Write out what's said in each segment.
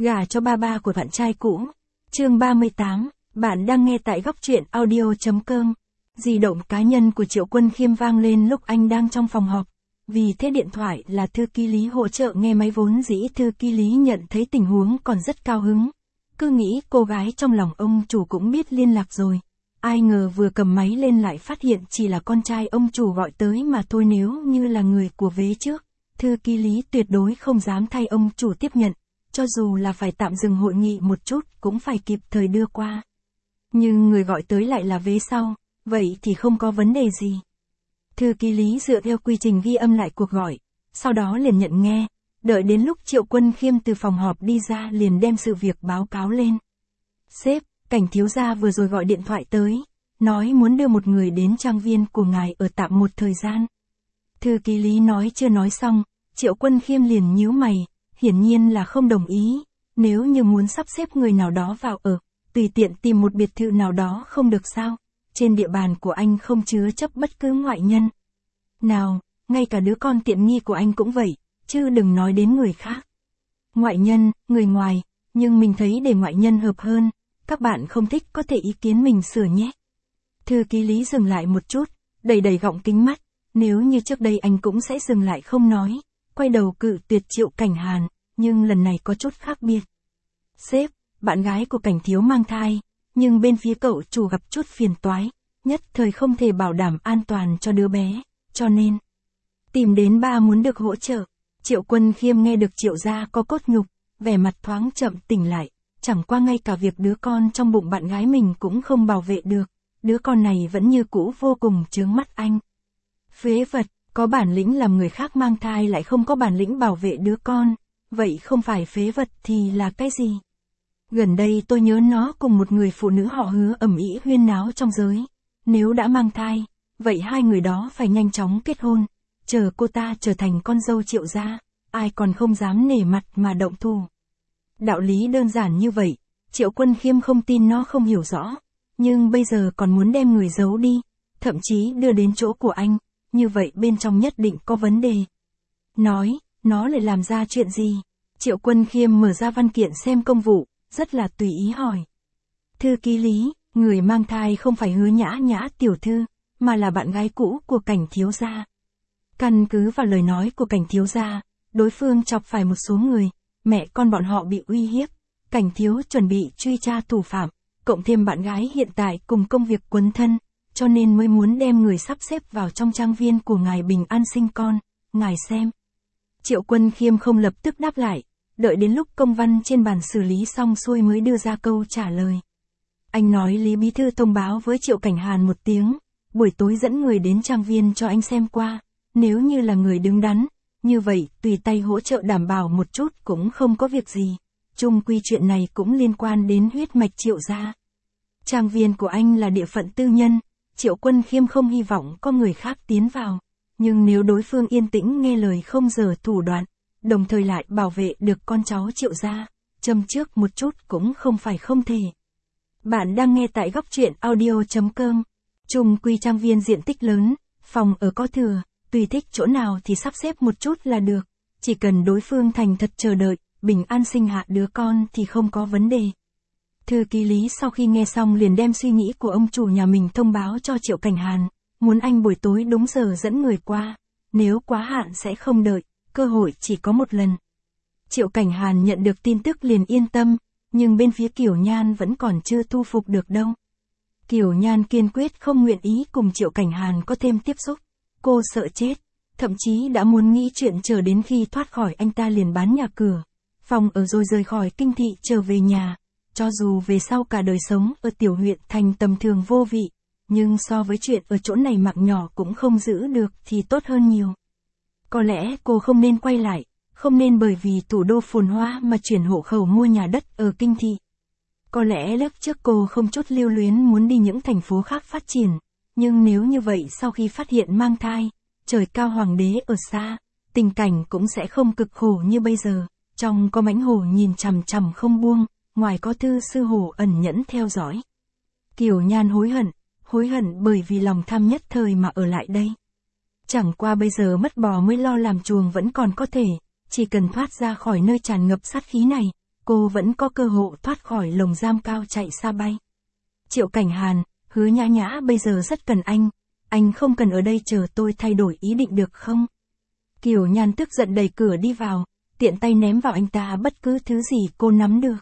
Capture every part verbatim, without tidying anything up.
Gả cho ba ba của bạn trai cũ. Chương ba mươi tám, bạn đang nghe tại góc truyện audio chấm com. Di động cá nhân của Triệu Quân Khiêm vang lên lúc anh đang trong phòng họp. Vì thế điện thoại là thư ký Lý hỗ trợ nghe máy, vốn dĩ thư ký Lý nhận thấy tình huống còn rất cao hứng. Cứ nghĩ cô gái trong lòng ông chủ cũng biết liên lạc rồi. Ai ngờ vừa cầm máy lên lại phát hiện chỉ là con trai ông chủ gọi tới mà thôi. Nếu như là người của vế trước, thư ký Lý tuyệt đối không dám thay ông chủ tiếp nhận. Cho dù là phải tạm dừng hội nghị một chút cũng phải kịp thời đưa qua. Nhưng người gọi tới lại là vế sau, vậy thì không có vấn đề gì. Thư ký Lý dựa theo quy trình ghi âm lại cuộc gọi, sau đó liền nhận nghe, đợi đến lúc Triệu Quân Khiêm từ phòng họp đi ra liền đem sự việc báo cáo lên. Sếp, Cảnh thiếu gia vừa rồi gọi điện thoại tới, nói muốn đưa một người đến trang viên của ngài ở tạm một thời gian. Thư ký Lý nói chưa nói xong, Triệu Quân Khiêm liền nhíu mày, hiển nhiên là không đồng ý. Nếu như muốn sắp xếp người nào đó vào ở, tùy tiện tìm một biệt thự nào đó không được sao? Trên địa bàn của anh không chứa chấp bất cứ ngoại nhân. Nào, ngay cả đứa con tiện nghi của anh cũng vậy, chứ đừng nói đến người khác. Ngoại nhân, người ngoài, nhưng mình thấy để ngoại nhân hợp hơn. Các bạn không thích có thể ý kiến mình sửa nhé. Thư ký Lý dừng lại một chút, đầy đầy gọng kính mắt. Nếu như trước đây anh cũng sẽ dừng lại không nói, quay đầu cự tuyệt Triệu Cảnh Hàn, nhưng lần này có chút khác biệt. Sếp, bạn gái của Cảnh thiếu mang thai, nhưng bên phía cậu chủ gặp chút phiền toái, nhất thời không thể bảo đảm an toàn cho đứa bé, cho nên tìm đến ba muốn được hỗ trợ. Triệu Quân Khiêm nghe được Triệu gia có cốt nhục, vẻ mặt thoáng chậm tỉnh lại, chẳng qua ngay cả việc đứa con trong bụng bạn gái mình cũng không bảo vệ được, đứa con này vẫn như cũ vô cùng chướng mắt anh. Phế vật, có bản lĩnh làm người khác mang thai lại không có bản lĩnh bảo vệ đứa con, vậy không phải phế vật thì là cái gì? Gần đây tôi nhớ nó cùng một người phụ nữ họ Hứa ầm ĩ huyên náo trong giới. Nếu đã mang thai, vậy hai người đó phải nhanh chóng kết hôn, chờ cô ta trở thành con dâu Triệu gia, ai còn không dám nể mặt mà động thủ. Đạo lý đơn giản như vậy, Triệu Quân Khiêm không tin nó không hiểu rõ, nhưng bây giờ còn muốn đem người giấu đi, thậm chí đưa đến chỗ của anh, như vậy bên trong nhất định có vấn đề. Nói, nó lại làm ra chuyện gì? Triệu Quân Khiêm mở ra văn kiện xem công vụ, rất là tùy ý hỏi. Thư ký Lý, người mang thai không phải Hứa Nhã Nhã tiểu thư, mà là bạn gái cũ của Cảnh thiếu gia. Căn cứ vào lời nói của Cảnh thiếu gia, đối phương chọc phải một số người, mẹ con bọn họ bị uy hiếp, Cảnh thiếu chuẩn bị truy tra thủ phạm, cộng thêm bạn gái hiện tại cùng công việc quấn thân, cho nên mới muốn đem người sắp xếp vào trong trang viên của ngài bình an sinh con, ngài xem. Triệu Quân Khiêm không lập tức đáp lại, đợi đến lúc công văn trên bàn xử lý xong xuôi mới đưa ra câu trả lời. Anh nói Lý bí thư thông báo với Triệu Cảnh Hàn một tiếng, buổi tối dẫn người đến trang viên cho anh xem qua, nếu như là người đứng đắn, như vậy tùy tay hỗ trợ đảm bảo một chút cũng không có việc gì. Chung quy chuyện này cũng liên quan đến huyết mạch Triệu gia. Trang viên của anh là địa phận tư nhân, Triệu Quân Khiêm không hy vọng có người khác tiến vào, nhưng nếu đối phương yên tĩnh nghe lời không giở thủ đoạn, đồng thời lại bảo vệ được con cháu Triệu gia, châm trước một chút cũng không phải không thể. Bạn đang nghe tại góc truyện audio chấm com. Chung quy trang viên diện tích lớn, phòng ở có thừa, tùy thích chỗ nào thì sắp xếp một chút là được, chỉ cần đối phương thành thật chờ đợi, bình an sinh hạ đứa con thì không có vấn đề. Thư ký Lý sau khi nghe xong liền đem suy nghĩ của ông chủ nhà mình thông báo cho Triệu Cảnh Hàn, muốn anh buổi tối đúng giờ dẫn người qua, nếu quá hạn sẽ không đợi, cơ hội chỉ có một lần. Triệu Cảnh Hàn nhận được tin tức liền yên tâm, nhưng bên phía Kiều Nhan vẫn còn chưa thu phục được đâu. Kiều Nhan kiên quyết không nguyện ý cùng Triệu Cảnh Hàn có thêm tiếp xúc, cô sợ chết, thậm chí đã muốn nghĩ chuyện chờ đến khi thoát khỏi anh ta liền bán nhà cửa, phòng ở rồi rời khỏi kinh thị trở về nhà. Cho dù về sau cả đời sống ở tiểu huyện thành tầm thường vô vị, nhưng so với chuyện ở chỗ này mạng nhỏ cũng không giữ được thì tốt hơn nhiều. Có lẽ cô không nên quay lại, không nên bởi vì thủ đô phồn hoa mà chuyển hộ khẩu mua nhà đất ở kinh thị. Có lẽ lúc trước cô không chút lưu luyến muốn đi những thành phố khác phát triển, nhưng nếu như vậy sau khi phát hiện mang thai, trời cao hoàng đế ở xa, tình cảnh cũng sẽ không cực khổ như bây giờ, trong có mãnh hổ nhìn chằm chằm không buông, ngoài có thư sư hổ ẩn nhẫn theo dõi. Kiều Nhan hối hận, hối hận bởi vì lòng tham nhất thời mà ở lại đây. Chẳng qua bây giờ mất bò mới lo làm chuồng vẫn còn có thể, chỉ cần thoát ra khỏi nơi tràn ngập sát khí này, cô vẫn có cơ hội thoát khỏi lồng giam cao chạy xa bay. Triệu Cảnh Hàn, Hứa Nhã Nhã bây giờ rất cần anh, anh không cần ở đây chờ tôi thay đổi ý định được không? Kiều Nhan tức giận đẩy cửa đi vào, tiện tay ném vào anh ta bất cứ thứ gì cô nắm được.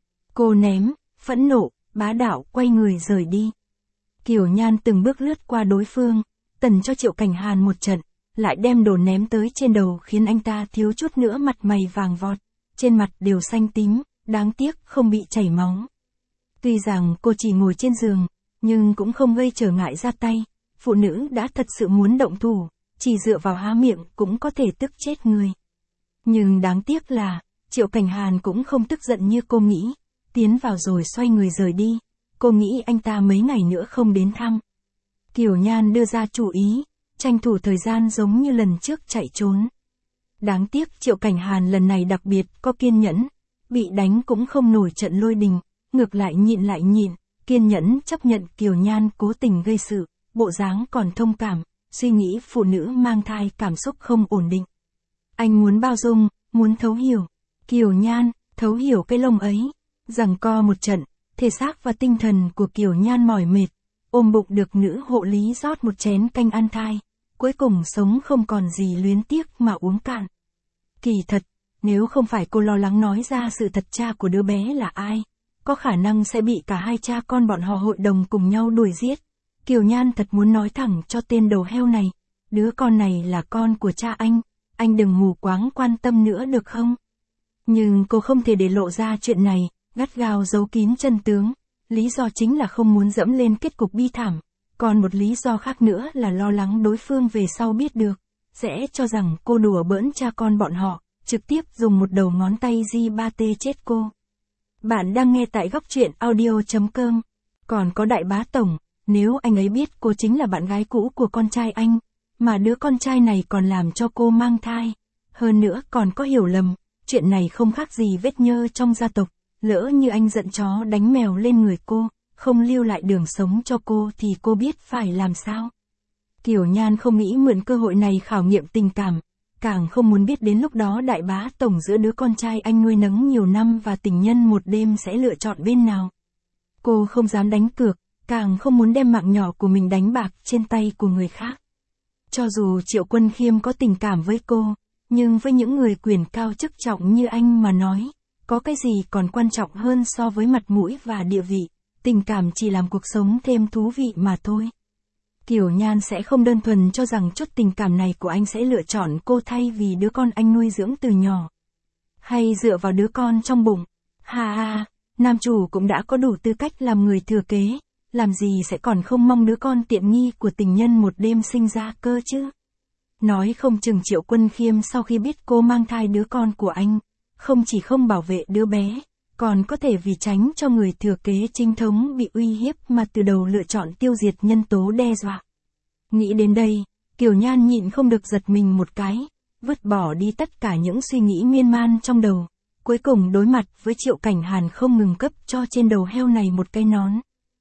Cô ném, phẫn nộ, bá đạo quay người rời đi. Kiều Nhan từng bước lướt qua đối phương, tần cho Triệu Cảnh Hàn một trận, lại đem đồ ném tới trên đầu khiến anh ta thiếu chút nữa mặt mày vàng vọt, trên mặt đều xanh tím, đáng tiếc không bị chảy máu. Tuy rằng cô chỉ ngồi trên giường, nhưng cũng không gây trở ngại ra tay, phụ nữ đã thật sự muốn động thủ, chỉ dựa vào há miệng cũng có thể tức chết người. Nhưng đáng tiếc là, Triệu Cảnh Hàn cũng không tức giận như cô nghĩ, tiến vào rồi xoay người rời đi, cô nghĩ anh ta mấy ngày nữa không đến thăm. Kiều Nhan đưa ra chủ ý, tranh thủ thời gian giống như lần trước chạy trốn. Đáng tiếc Triệu Cảnh Hàn lần này đặc biệt có kiên nhẫn, bị đánh cũng không nổi trận lôi đình, ngược lại nhịn lại nhịn, kiên nhẫn chấp nhận Kiều Nhan cố tình gây sự, bộ dáng còn thông cảm, suy nghĩ phụ nữ mang thai cảm xúc không ổn định. Anh muốn bao dung, muốn thấu hiểu. Kiều Nhan, thấu hiểu cái lông ấy. Giằng co một trận, thể xác và tinh thần của Kiều Nhan mỏi mệt, ôm bụng được nữ hộ lý rót một chén canh ăn thai, cuối cùng sống không còn gì luyến tiếc mà uống cạn. Kỳ thật, nếu không phải cô lo lắng nói ra sự thật cha của đứa bé là ai, có khả năng sẽ bị cả hai cha con bọn họ hội đồng cùng nhau đuổi giết. Kiều Nhan thật muốn nói thẳng cho tên đầu heo này, đứa con này là con của cha anh, anh đừng mù quáng quan tâm nữa được không? Nhưng cô không thể để lộ ra chuyện này, gắt gao giấu kín chân tướng, lý do chính là không muốn dẫm lên kết cục bi thảm, còn một lý do khác nữa là lo lắng đối phương về sau biết được, sẽ cho rằng cô đùa bỡn cha con bọn họ, trực tiếp dùng một đầu ngón tay gi ba tê chết cô. Bạn đang nghe tại góc truyện audio chấm com. Còn có Đại Bá Tổng, nếu anh ấy biết cô chính là bạn gái cũ của con trai anh, mà đứa con trai này còn làm cho cô mang thai, hơn nữa còn có hiểu lầm, chuyện này không khác gì vết nhơ trong gia tộc, lỡ như anh giận chó đánh mèo lên người cô, không lưu lại đường sống cho cô thì cô biết phải làm sao. Kiều Nhan không nghĩ mượn cơ hội này khảo nghiệm tình cảm, càng không muốn biết đến lúc đó Đại Bá Tổng giữa đứa con trai anh nuôi nấng nhiều năm và tình nhân một đêm sẽ lựa chọn bên nào. Cô không dám đánh cược, càng không muốn đem mạng nhỏ của mình đánh bạc trên tay của người khác. Cho dù Triệu Quân Khiêm có tình cảm với cô, nhưng với những người quyền cao chức trọng như anh mà nói, có cái gì còn quan trọng hơn so với mặt mũi và địa vị, tình cảm chỉ làm cuộc sống thêm thú vị mà thôi. Kiều Nhan sẽ không đơn thuần cho rằng chút tình cảm này của anh sẽ lựa chọn cô thay vì đứa con anh nuôi dưỡng từ nhỏ. Hay dựa vào đứa con trong bụng. Ha ha, nam chủ cũng đã có đủ tư cách làm người thừa kế, làm gì sẽ còn không mong đứa con tiện nghi của tình nhân một đêm sinh ra cơ chứ. Nói không chừng Triệu Quân Khiêm sau khi biết cô mang thai đứa con của anh, không chỉ không bảo vệ đứa bé, còn có thể vì tránh cho người thừa kế chính thống bị uy hiếp mà từ đầu lựa chọn tiêu diệt nhân tố đe dọa. Nghĩ đến đây, Kiều Nhan nhịn không được giật mình một cái, vứt bỏ đi tất cả những suy nghĩ miên man trong đầu, cuối cùng đối mặt với Triệu Cảnh Hàn không ngừng cấp cho trên đầu heo này một cái nón.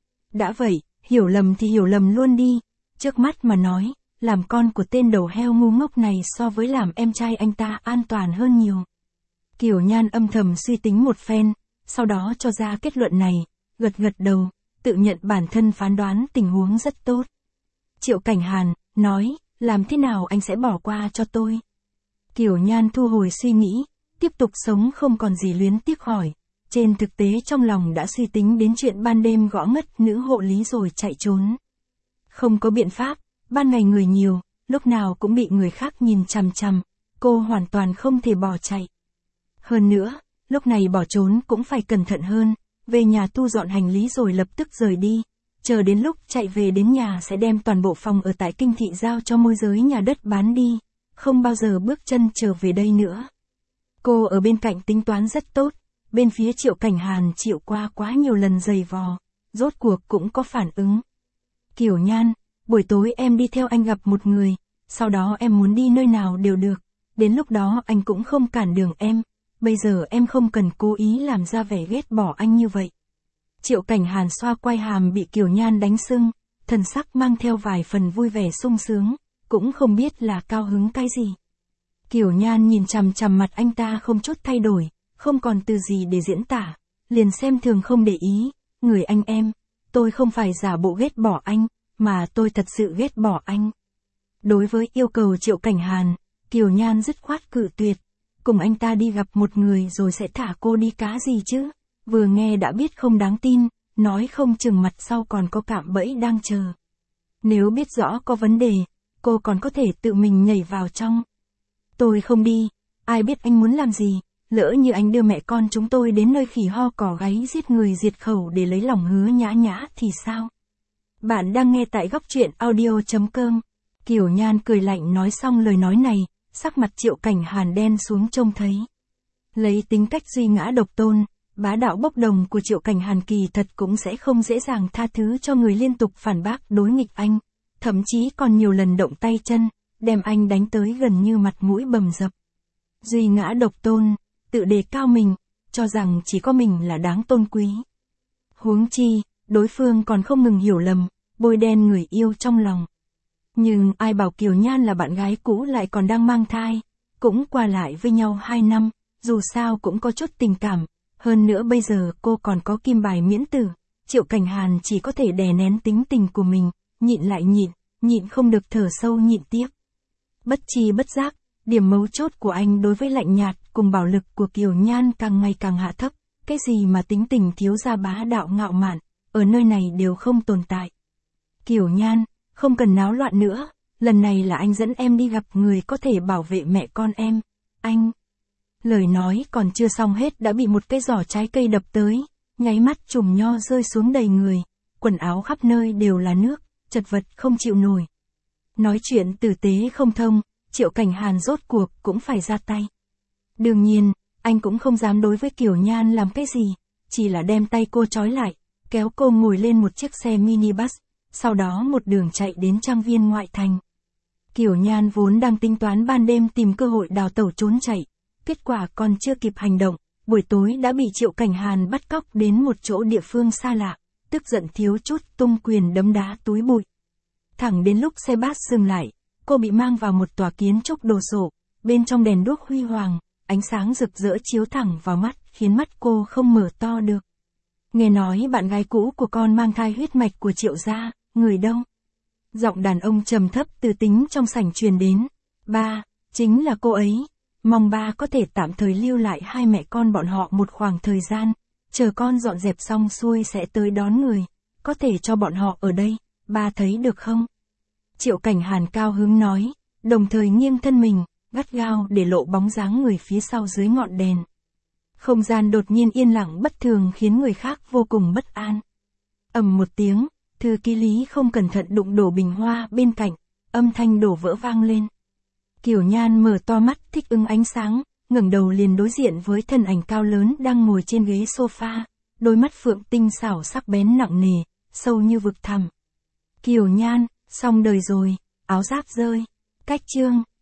Đã vậy, hiểu lầm thì hiểu lầm luôn đi, trước mắt mà nói, làm con của tên đầu heo ngu ngốc này so với làm em trai anh ta an toàn hơn nhiều. Kiều Nhan âm thầm suy tính một phen, sau đó cho ra kết luận này, gật gật đầu, tự nhận bản thân phán đoán tình huống rất tốt. Triệu Cảnh Hàn, nói, làm thế nào anh sẽ bỏ qua cho tôi? Kiều Nhan thu hồi suy nghĩ, tiếp tục sống không còn gì luyến tiếc hỏi, trên thực tế trong lòng đã suy tính đến chuyện ban đêm gõ ngất nữ hộ lý rồi chạy trốn. Không có biện pháp, ban ngày người nhiều, lúc nào cũng bị người khác nhìn chằm chằm, cô hoàn toàn không thể bỏ chạy. Hơn nữa, lúc này bỏ trốn cũng phải cẩn thận hơn, về nhà thu dọn hành lý rồi lập tức rời đi, chờ đến lúc chạy về đến nhà sẽ đem toàn bộ phòng ở tại Kinh Thị giao cho môi giới nhà đất bán đi, không bao giờ bước chân trở về đây nữa. Cô ở bên cạnh tính toán rất tốt, bên phía Triệu Cảnh Hàn chịu qua quá nhiều lần giày vò, rốt cuộc cũng có phản ứng. Kiều Nhan, buổi tối em đi theo anh gặp một người, sau đó em muốn đi nơi nào đều được, đến lúc đó anh cũng không cản đường em, bây giờ em không cần cố ý làm ra vẻ ghét bỏ anh như vậy. Triệu Cảnh Hàn xoa quai hàm bị Kiều Nhan đánh sưng, thần sắc mang theo vài phần vui vẻ sung sướng, cũng không biết là cao hứng cái gì. Kiều Nhan nhìn chằm chằm mặt anh ta không chút thay đổi, không còn từ gì để diễn tả, liền xem thường không để ý, người anh em, tôi không phải giả bộ ghét bỏ anh, mà tôi thật sự ghét bỏ anh. Đối với yêu cầu Triệu Cảnh Hàn, Kiều Nhan dứt khoát cự tuyệt, cùng anh ta đi gặp một người rồi sẽ thả cô đi cá gì chứ, vừa nghe đã biết không đáng tin, nói không chừng mặt sau còn có cạm bẫy đang chờ. Nếu biết rõ có vấn đề, cô còn có thể tự mình nhảy vào trong. Tôi không đi, ai biết anh muốn làm gì, lỡ như anh đưa mẹ con chúng tôi đến nơi khỉ ho cỏ gáy giết người diệt khẩu để lấy lòng Hứa Nhã Nhã thì sao? Bạn đang nghe tại góc truyện audio.com. Kiều Nhan cười lạnh nói xong lời nói này, sắc mặt Triệu Cảnh Hàn đen xuống trông thấy. Lấy tính cách duy ngã độc tôn, bá đạo bốc đồng của Triệu Cảnh Hàn kỳ thật cũng sẽ không dễ dàng tha thứ cho người liên tục phản bác đối nghịch anh, thậm chí còn nhiều lần động tay chân, đem anh đánh tới gần như mặt mũi bầm dập. Duy ngã độc tôn, tự đề cao mình, cho rằng chỉ có mình là đáng tôn quý. Huống chi, đối phương còn không ngừng hiểu lầm, bôi đen người yêu trong lòng. Nhưng ai bảo Kiều Nhan là bạn gái cũ lại còn đang mang thai, cũng qua lại với nhau hai năm, dù sao cũng có chút tình cảm, hơn nữa bây giờ cô còn có kim bài miễn tử, Triệu Cảnh Hàn chỉ có thể đè nén tính tình của mình, nhịn lại nhịn, nhịn không được thở sâu nhịn tiếp. Bất chi bất giác, điểm mấu chốt của anh đối với lạnh nhạt cùng bảo lực của Kiều Nhan càng ngày càng hạ thấp, cái gì mà tính tình thiếu gia bá đạo ngạo mạn, ở nơi này đều không tồn tại. Kiều Nhan, không cần náo loạn nữa, lần này là anh dẫn em đi gặp người có thể bảo vệ mẹ con em, anh. Lời nói còn chưa xong hết đã bị một cái giỏ trái cây đập tới, nháy mắt chùm nho rơi xuống đầy người, quần áo khắp nơi đều là nước, chật vật không chịu nổi. Nói chuyện tử tế không thông, Triệu Cảnh Hàn rốt cuộc cũng phải ra tay. Đương nhiên, anh cũng không dám đối với Kiều Nhan làm cái gì, chỉ là đem tay cô trói lại, kéo cô ngồi lên một chiếc xe minibus, sau đó một đường chạy đến trang viên ngoại thành. Kiều Nhan vốn đang tính toán ban đêm tìm cơ hội đào tẩu trốn chạy, kết quả còn chưa kịp hành động, buổi tối đã bị Triệu Cảnh Hàn bắt cóc đến một chỗ địa phương xa lạ, tức giận thiếu chút tung quyền đấm đá túi bụi. Thẳng đến lúc xe bus dừng lại, cô bị mang vào một tòa kiến trúc đồ sộ, bên trong đèn đuốc huy hoàng, ánh sáng rực rỡ chiếu thẳng vào mắt, khiến mắt cô không mở to được. Nghe nói bạn gái cũ của con mang thai huyết mạch của Triệu gia, người đâu? Giọng đàn ông trầm thấp từ tính trong sảnh truyền đến. Ba, chính là cô ấy. Mong ba có thể tạm thời lưu lại hai mẹ con bọn họ một khoảng thời gian, chờ con dọn dẹp xong xuôi sẽ tới đón người, có thể cho bọn họ ở đây, ba thấy được không? Triệu Cảnh Hàn cao hứng nói, đồng thời nghiêng thân mình, gắt gao để lộ bóng dáng người phía sau dưới ngọn đèn. Không gian đột nhiên yên lặng bất thường khiến người khác vô cùng bất an. Ầm một tiếng, thư ký Lý không cẩn thận đụng đổ bình hoa bên cạnh, âm thanh đổ vỡ vang lên. Kiều Nhan mở to mắt thích ứng ánh sáng, ngẩng đầu liền đối diện với thân ảnh cao lớn đang ngồi trên ghế sofa, đôi mắt phượng tinh xảo sắc bén nặng nề, sâu như vực thẳm. Kiều Nhan, xong đời rồi, áo giáp rơi, cách chương.